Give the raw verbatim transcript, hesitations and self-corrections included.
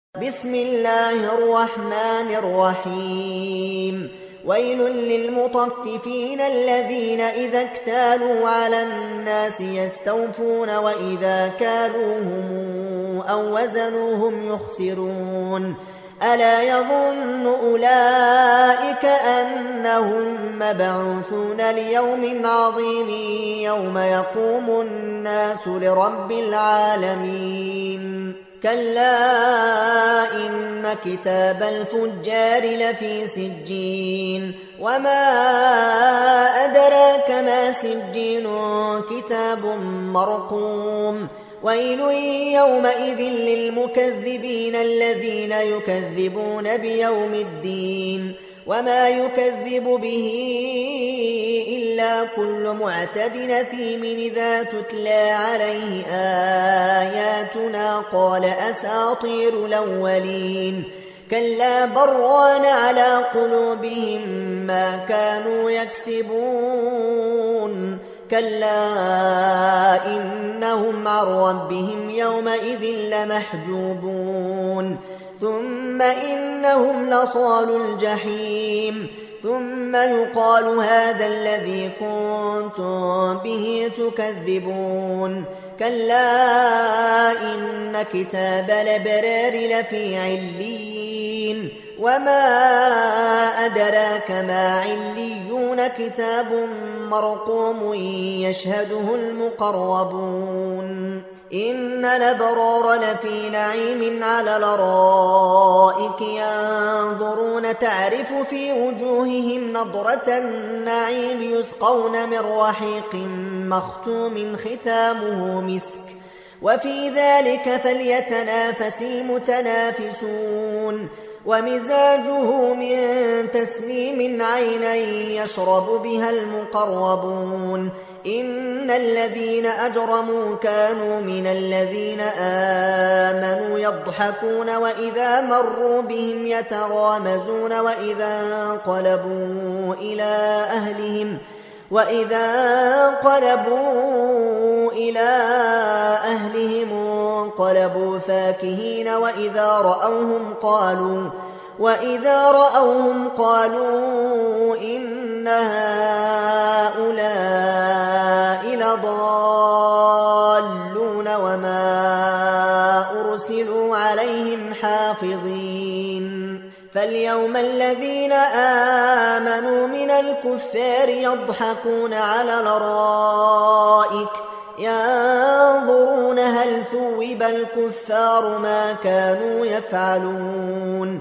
بسم الله الرحمن الرحيم ويل للمطففين الذين إذا اكتالوا على الناس يستوفون وإذا كالوهم أو وزنوهم يخسرون ألا يظن أولئك أنهم مبعوثون ليوم عظيم يوم يقوم الناس لرب العالمين كلا إن كتاب الفجار لفي سجين وما أدراك ما سجين كتاب مرقوم ويل يومئذ للمكذبين الذين يكذبون بيوم الدين وما يكذب به إلا كل معتد أثيم إذا تتلى عليه آياتنا قال أساطير الأولين كلا بران على قلوبهم ما كانوا يكسبون كلا إنهم عن ربهم يومئذ لمحجوبون ثم إنهم لصالوا الجحيم ثم يقال هذا الذي كنتم به تكذبون كلا إن كتاب الأبرار لفي عليين وما أدراك ما عليون كتاب مرقوم يشهده المقربون إن الأبرار لفي نعيم على الأرائك ينظرون تعرف في وجوههم نضرة النعيم يسقون من رحيق مختوم ختامه مسك وفي ذلك فليتنافس المتنافسون ومزاجه من تسنيم عينا يشرب بها المقربون إن الذين أجرموا كانوا من الذين آمنوا يضحكون وإذا مروا بهم يتغامزون وإذا انقلبوا إلى أهلهم وإذا انقلبوا إلى أهلهم انقلبوا فاكهين وإذا رأوهم قالوا وإذا رأوهم قالوا إن هؤلاء لضالون وما أرسلوا عليهم حافظين فاليوم الذين آمنوا من الكفار يضحكون على الأرائك ينظرون هل ثوب الكفار ما كانوا يفعلون